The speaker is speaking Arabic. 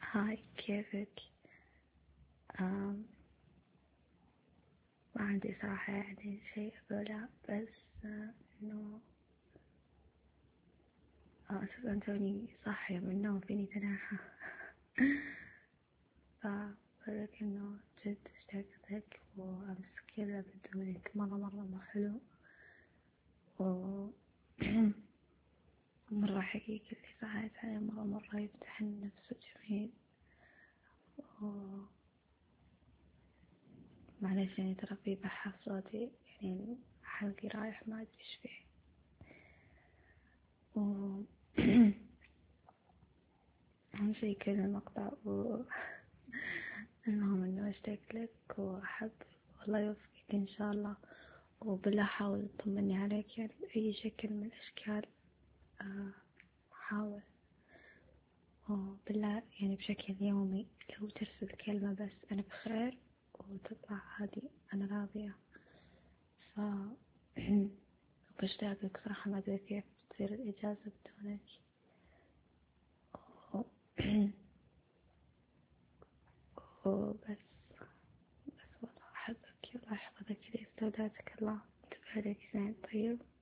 هاي كيفك؟ ما عندي صراحة يعني شيء أقوله، بس إنه أساسا توني صاحية من النوم فيني تناحة. فبقولك إنه جد اشتقت لك، وأمس كذا بدونك مرة حلو، و مرة حقيقي اللي صحيت عليه مرة يفتح النفس وجميل. معليش يعني ترى في بحة في صوتي، يعني حلقي رايح ما أدري إيش فيه. أهم شي كذا مقطع المهم إنه أشتاق لك وأحب، والله يوفقك إن شاء الله، وبالله حاول تطمني عليك يعني بأي شكل من الأشكال. حاول، وبالله يعني بشكل يومي لو ترسل كلمة بس أنا بخير وتطلع هذه أنا راضية. ف بشتاق لك صراحة، ما أدري كيف تصير الإجازة بدونك. وبس والله أحبك، الله يحفظك لي، استودعتك الله، انتبه لك زين. طيب.